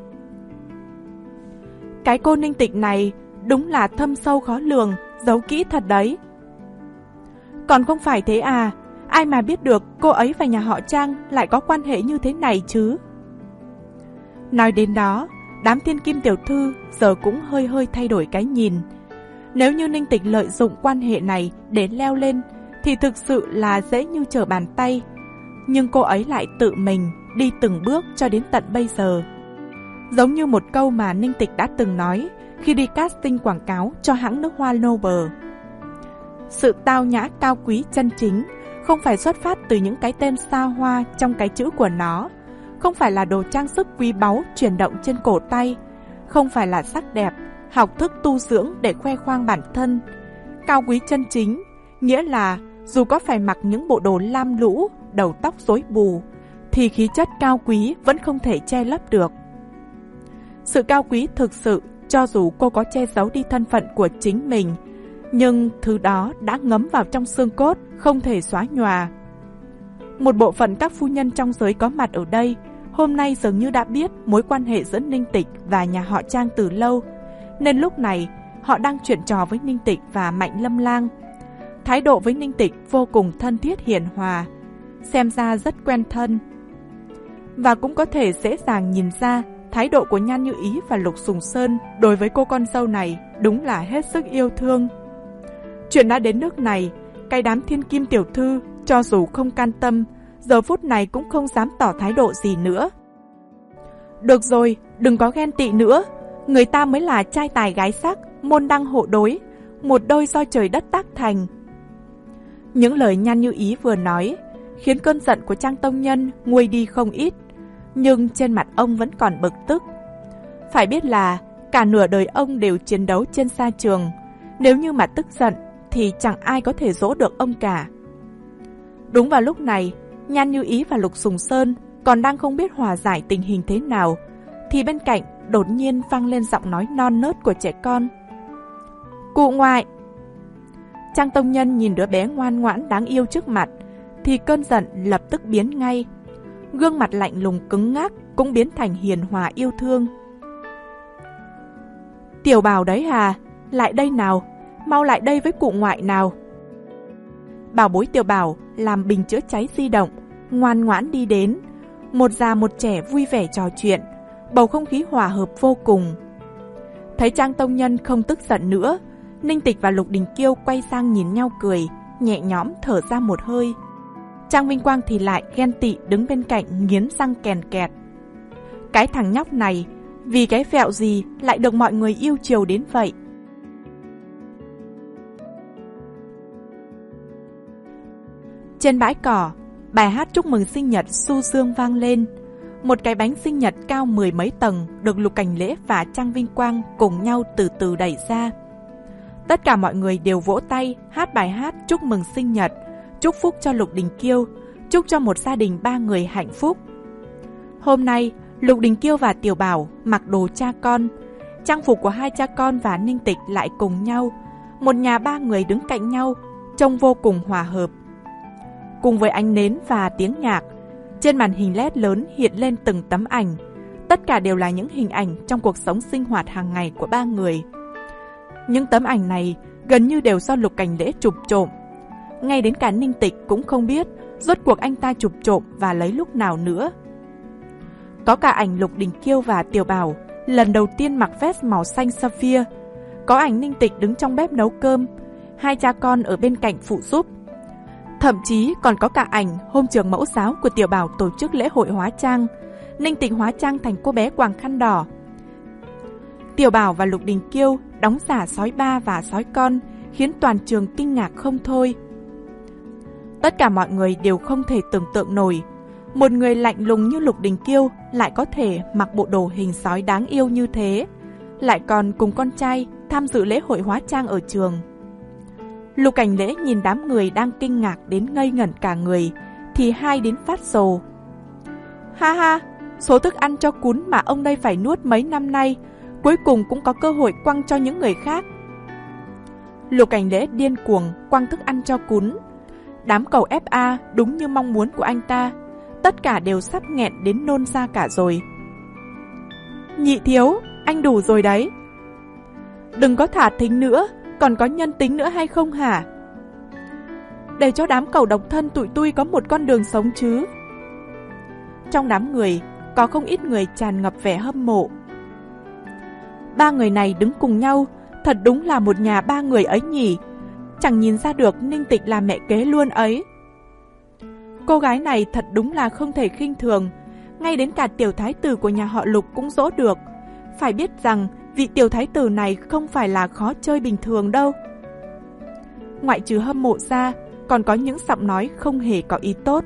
[SPEAKER 1] Cái cô Ninh Tịch này đúng là thâm sâu khó lường, giấu kỹ thật đấy. Còn không phải thế à, ai mà biết được cô ấy và nhà họ Trang lại có quan hệ như thế này chứ? Nói đến đó, đám thiên kim tiểu thư giờ cũng hơi hơi thay đổi cái nhìn, Nếu như Ninh Tịch lợi dụng quan hệ này để leo lên thì thực sự là dễ như trở bàn tay. Nhưng cô ấy lại tự mình đi từng bước cho đến tận bây giờ. Giống như một câu mà Ninh Tịch đã từng nói khi đi casting quảng cáo cho hãng nước hoa Noble. Sự tao nhã cao quý chân chính không phải xuất phát từ những cái tên xa hoa trong cái chữ của nó, không phải là đồ trang sức quý báu chuyển động trên cổ tay, không phải là sắc đẹp, học thức tu dưỡng để khoe khoang bản thân. Cao quý chân chính nghĩa là dù có phải mặc những bộ đồ lam lũ, đầu tóc rối bù, thì khí chất cao quý vẫn không thể che lấp được. Sự cao quý thực sự, cho dù cô có che giấu đi thân phận của chính mình, nhưng thứ đó đã ngấm vào trong xương cốt, không thể xóa nhòa. Một bộ phận các phu nhân trong giới có mặt ở đây, hôm nay dường như đã biết mối quan hệ giữa Ninh Tịch và nhà họ Trang từ lâu, nên lúc này họ đang chuyện trò với Ninh Tịch và Mạnh Lâm Lang. Thái độ với Ninh Tịch vô cùng thân thiết hiền hòa, xem ra rất quen thân. Và cũng có thể dễ dàng nhìn ra thái độ của Nhan Như Ý và Lục Sùng Sơn đối với cô con dâu này đúng là hết sức yêu thương. Chuyện đã đến nước này, cái đám thiên kim tiểu thư cho dù không can tâm, giờ phút này cũng không dám tỏ thái độ gì nữa. Được rồi, đừng có ghen tị nữa, người ta mới là trai tài gái sắc, môn đăng hộ đối, một đôi do trời đất tác thành. Những lời Nhan Như Ý vừa nói khiến cơn giận của Trang tông nhân nguôi đi không ít, nhưng trên mặt ông vẫn còn bực tức. Phải biết là cả nửa đời ông đều chiến đấu trên sa trường, nếu như mà tức giận thì chẳng ai có thể dỗ được ông cả. Đúng vào lúc này, Nhan Như Ý và Lục Sùng Sơn còn đang không biết hòa giải tình hình thế nào, thì bên cạnh đột nhiên vang lên giọng nói non nớt của trẻ con. Cụ ngoại! Trang tông nhân nhìn đứa bé ngoan ngoãn đáng yêu trước mặt, thì cơn giận lập tức biến ngay. Gương mặt lạnh lùng cứng ngắc cũng biến thành hiền hòa yêu thương. Tiểu Bảo đấy à, lại đây nào, mau lại đây với cụ ngoại nào. Bảo bối Tiểu Bảo làm bình chữa cháy di động, ngoan ngoãn đi đến. Một già một trẻ vui vẻ trò chuyện, bầu không khí hòa hợp vô cùng. Thấy Trang tông nhân không tức giận nữa, Ninh Tịch và Lục Đình Kiêu quay sang nhìn nhau cười, nhẹ nhõm thở ra một hơi. Trang Vinh Quang thì lại ghen tị đứng bên cạnh nghiến răng kèn kẹt. Cái thằng nhóc này, vì cái phẹo gì lại được mọi người yêu chiều đến vậy? Trên bãi cỏ, bài hát chúc mừng sinh nhật du dương vang lên. Một cái bánh sinh nhật cao mười mấy tầng được Lục Cảnh Lễ và Trang Vinh Quang cùng nhau từ từ đẩy ra. Tất cả mọi người đều vỗ tay hát bài hát chúc mừng sinh nhật, chúc phúc cho Lục Đình Kiêu, chúc cho một gia đình ba người hạnh phúc. Hôm nay, Lục Đình Kiêu và Tiểu Bảo mặc đồ cha con. Trang phục của hai cha con và Ninh Tịch lại cùng nhau. Một nhà ba người đứng cạnh nhau, trông vô cùng hòa hợp. Cùng với ánh nến và tiếng nhạc, trên màn hình led lớn hiện lên từng tấm ảnh. Tất cả đều là những hình ảnh trong cuộc sống sinh hoạt hàng ngày của ba người. Những tấm ảnh này gần như đều do Lục Cảnh Lễ chụp trộm. Ngay đến cả Ninh Tịch cũng không biết rốt cuộc anh ta chụp trộm và lấy lúc nào nữa. Có cả ảnh Lục Đình Kiêu và Tiểu Bảo lần đầu tiên mặc vest màu xanh sapphire. Có ảnh Ninh Tịch đứng trong bếp nấu cơm, hai cha con ở bên cạnh phụ giúp. Thậm chí còn có cả ảnh hôm trường mẫu giáo của Tiểu Bảo tổ chức lễ hội hóa trang. Ninh Tịch hóa trang thành cô bé quàng khăn đỏ. Tiểu Bảo và Lục Đình Kiêu đóng giả sói ba và sói con, khiến toàn trường kinh ngạc không thôi. Tất cả mọi người đều không thể tưởng tượng nổi, một người lạnh lùng như Lục Đình Kiêu lại có thể mặc bộ đồ hình sói đáng yêu như thế, lại còn cùng con trai tham dự lễ hội hóa trang ở trường. Lục Cảnh Lễ nhìn đám người đang kinh ngạc đến ngây ngẩn cả người, thì hai đến phát rồ. Ha ha, số thức ăn cho cún mà ông đây phải nuốt mấy năm nay, cuối cùng cũng có cơ hội quăng cho những người khác. Lục Cảnh Lễ điên cuồng quăng thức ăn cho cún. Đám cầu ép a đúng như mong muốn của anh ta, tất cả đều sắp nghẹn đến nôn ra cả rồi. Nhị thiếu, anh đủ rồi đấy. Đừng có thả thính nữa, còn có nhân tính nữa hay không hả? Để cho đám cầu độc thân tụi tui có một con đường sống chứ. Trong đám người, có không ít người tràn ngập vẻ hâm mộ. Ba người này đứng cùng nhau, Thật đúng là một nhà ba người ấy nhỉ. Chẳng nhìn ra được Ninh Tịch là mẹ kế luôn ấy. Cô gái này thật đúng là không thể khinh thường. Ngay đến cả tiểu thái tử của nhà họ Lục cũng dỗ được. Phải biết rằng vị tiểu thái tử này không phải là khó chơi bình thường đâu. Ngoại trừ hâm mộ ra, còn có những giọng nói không hề có ý tốt.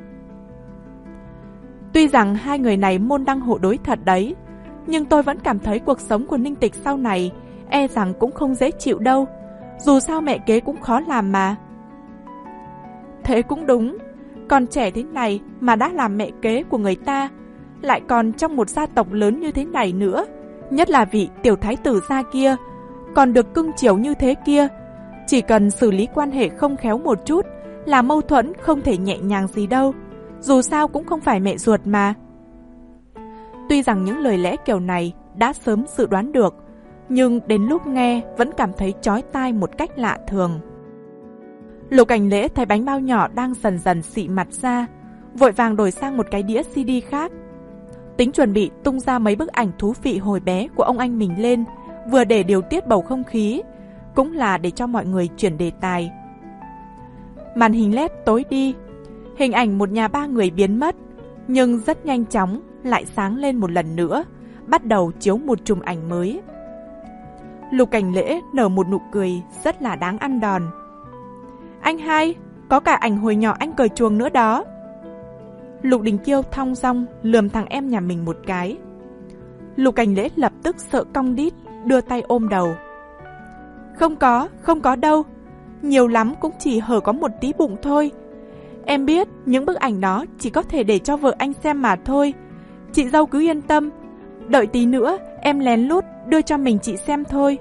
[SPEAKER 1] Tuy rằng hai người này môn đăng hộ đối thật đấy, nhưng tôi vẫn cảm thấy cuộc sống của Ninh Tịch sau này e rằng cũng không dễ chịu đâu. Dù sao mẹ kế cũng khó làm mà. Thế cũng đúng. Còn trẻ thế này mà đã làm mẹ kế của người ta, lại còn trong một gia tộc lớn như thế này nữa. Nhất là vị tiểu thái tử gia kia, còn được cưng chiều như thế kia. Chỉ cần xử lý quan hệ không khéo một chút là mâu thuẫn không thể nhẹ nhàng gì đâu. Dù sao cũng không phải mẹ ruột mà. Tuy rằng những lời lẽ kiểu này đã sớm dự đoán được, nhưng đến lúc nghe vẫn cảm thấy chói tai một cách lạ thường. Lục Cảnh Lễ thấy bánh bao nhỏ đang dần dần xị mặt ra, vội vàng đổi sang một cái đĩa xê đê khác. Tính chuẩn bị tung ra mấy bức ảnh thú vị hồi bé của ông anh mình lên, vừa để điều tiết bầu không khí, cũng là để cho mọi người chuyển đề tài. Màn hình led tối đi, hình ảnh một nhà ba người biến mất, nhưng rất nhanh chóng lại sáng lên một lần nữa, bắt đầu chiếu một chùm ảnh mới. Lục Cảnh Lễ nở một nụ cười rất là đáng ăn đòn. Anh hai, có cả ảnh hồi nhỏ anh cởi chuồng nữa đó. Lục Đình Kiêu thong dong lườm thằng em nhà mình một cái. Lục Cảnh Lễ lập tức sợ cong đít, đưa tay ôm đầu. Không có, không có đâu. Nhiều lắm cũng chỉ hở có một tí bụng thôi. Em biết những bức ảnh đó chỉ có thể để cho vợ anh xem mà thôi. Chị dâu cứ yên tâm. Đợi tí nữa em lén lút đưa cho mình chị xem thôi.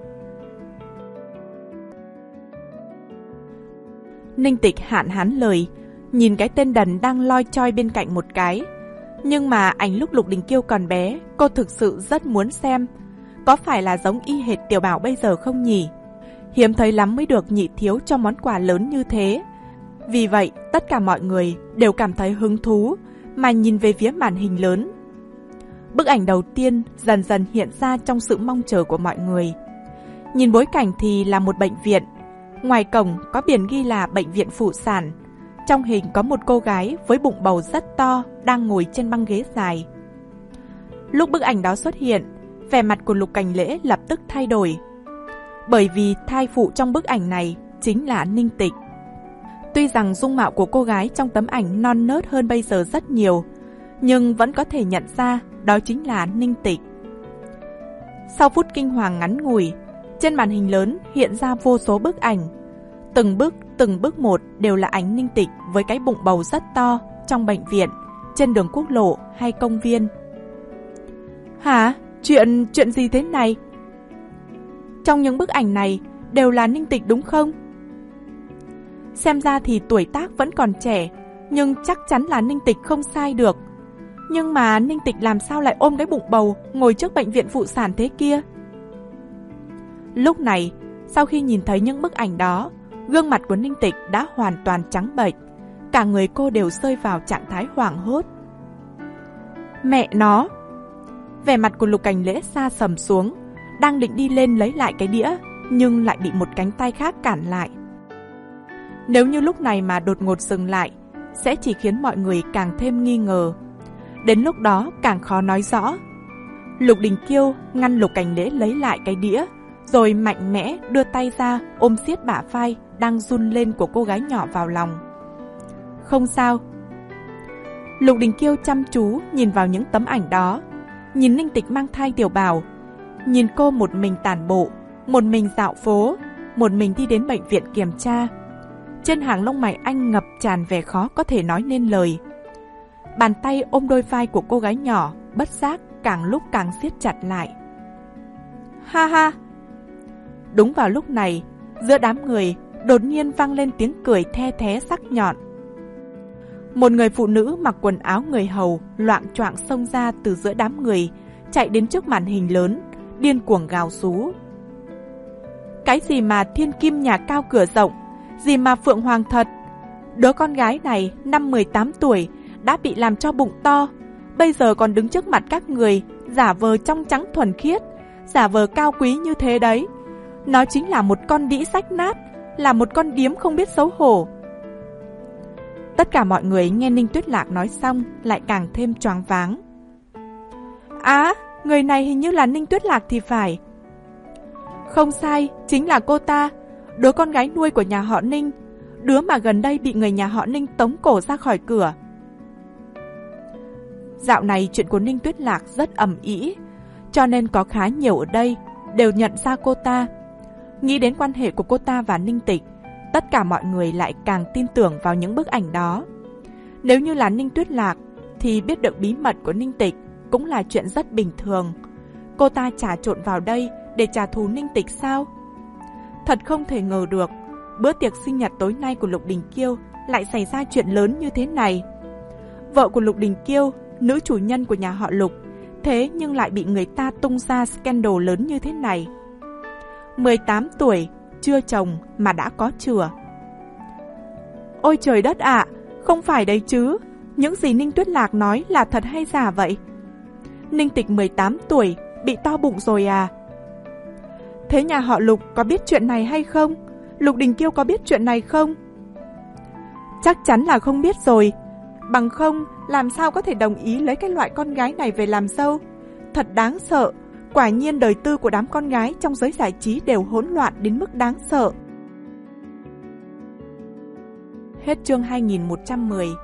[SPEAKER 1] Ninh Tịch hạn hán lời, nhìn cái tên đần đang loi choi bên cạnh một cái. Nhưng mà ảnh lúc Lục Đình Kiêu còn bé, cô thực sự rất muốn xem. Có phải là giống y hệt Tiểu Bảo bây giờ không nhỉ? Hiếm thấy lắm mới được nhị thiếu cho món quà lớn như thế. Vì vậy, tất cả mọi người đều cảm thấy hứng thú mà nhìn về phía màn hình lớn. Bức ảnh đầu tiên dần dần hiện ra trong sự mong chờ của mọi người. Nhìn bối cảnh thì là một bệnh viện. Ngoài cổng có biển ghi là bệnh viện phụ sản. Trong hình có một cô gái với bụng bầu rất to đang ngồi trên băng ghế dài. Lúc bức ảnh đó xuất hiện, vẻ mặt của Lục Cảnh Lễ lập tức thay đổi. Bởi vì thai phụ trong bức ảnh này chính là Ninh Tịch. Tuy rằng dung mạo của cô gái trong tấm ảnh non nớt hơn bây giờ rất nhiều, nhưng vẫn có thể nhận ra đó chính là Ninh Tịch. Sau phút kinh hoàng ngắn ngủi, trên màn hình lớn hiện ra vô số bức ảnh. Từng bức, từng bức một đều là ảnh Ninh Tịch với cái bụng bầu rất to trong bệnh viện, trên đường quốc lộ hay công viên. Hả? Chuyện, chuyện gì thế này? Trong những bức ảnh này đều là Ninh Tịch đúng không? Xem ra thì tuổi tác vẫn còn trẻ, nhưng chắc chắn là Ninh Tịch không sai được. Nhưng mà Ninh Tịch làm sao lại ôm cái bụng bầu ngồi trước bệnh viện phụ sản thế kia? Lúc này, sau khi nhìn thấy những bức ảnh đó, gương mặt của Ninh Tịch đã hoàn toàn trắng bệch. Cả người cô đều rơi vào trạng thái hoảng hốt. Mẹ nó! Vẻ mặt của Lục Cảnh Lễ sa sầm xuống, đang định đi lên lấy lại cái đĩa, nhưng lại bị một cánh tay khác cản lại. Nếu như lúc này mà đột ngột dừng lại, sẽ chỉ khiến mọi người càng thêm nghi ngờ. Đến lúc đó càng khó nói rõ. Lục Đình Kiêu ngăn Lục Cảnh Lễ lấy lại cái đĩa, rồi mạnh mẽ đưa tay ra ôm siết bả vai đang run lên của cô gái nhỏ vào lòng. Không sao. Lục Đình Kiêu chăm chú nhìn vào những tấm ảnh đó, nhìn Ninh Tịch mang thai Tiểu Bảo, nhìn cô một mình tản bộ, một mình dạo phố, một mình đi đến bệnh viện kiểm tra. Trên hàng lông mày anh ngập tràn vẻ khó có thể nói nên lời. Bàn tay ôm đôi vai của cô gái nhỏ bất giác càng lúc càng siết chặt lại. Ha ha! Đúng vào lúc này, giữa đám người đột nhiên vang lên tiếng cười the thé sắc nhọn. Một người phụ nữ mặc quần áo người hầu loạng choạng xông ra từ giữa đám người, chạy đến trước màn hình lớn, điên cuồng gào rú. Cái gì mà thiên kim nhà cao cửa rộng, gì mà phượng hoàng thật. Đứa con gái này năm mười tám tuổi đã bị làm cho bụng to, bây giờ còn đứng trước mặt các người giả vờ trong trắng thuần khiết, giả vờ cao quý như thế đấy. Nó chính là một con đĩ rách nát, là một con điếm không biết xấu hổ. Tất cả mọi người nghe Ninh Tuyết Lạc nói xong lại càng thêm choáng váng. Á, người này hình như là Ninh Tuyết Lạc thì phải. Không sai, chính là cô ta, đứa con gái nuôi của nhà họ Ninh, đứa mà gần đây bị người nhà họ Ninh tống cổ ra khỏi cửa. Dạo này chuyện của Ninh Tuyết Lạc rất ầm ĩ, cho nên có khá nhiều ở đây đều nhận ra cô ta. Nghĩ đến quan hệ của cô ta và Ninh Tịch, tất cả mọi người lại càng tin tưởng vào những bức ảnh đó. Nếu như là Ninh Tuyết Lạc thì biết được bí mật của Ninh Tịch cũng là chuyện rất bình thường. Cô ta trà trộn vào đây để trả thù Ninh Tịch sao? Thật không thể ngờ được, bữa tiệc sinh nhật tối nay của Lục Đình Kiêu lại xảy ra chuyện lớn như thế này. Vợ của Lục Đình Kiêu, nữ chủ nhân của nhà họ Lục, thế nhưng lại bị người ta tung ra scandal lớn như thế này. mười tám tuổi, chưa chồng mà đã có chừa. Ôi trời đất ạ, không phải đấy chứ, những gì Ninh Tuyết Lạc nói là thật hay giả vậy? Ninh Tịch mười tám tuổi, bị to bụng rồi à? Thế nhà họ Lục có biết chuyện này hay không? Lục Đình Kiêu có biết chuyện này không? Chắc chắn là không biết rồi. Bằng không, làm sao có thể đồng ý lấy cái loại con gái này về làm dâu? Thật đáng sợ. Quả nhiên đời tư của đám con gái trong giới giải trí đều hỗn loạn đến mức đáng sợ. Hết chương hai nghìn một trăm mười.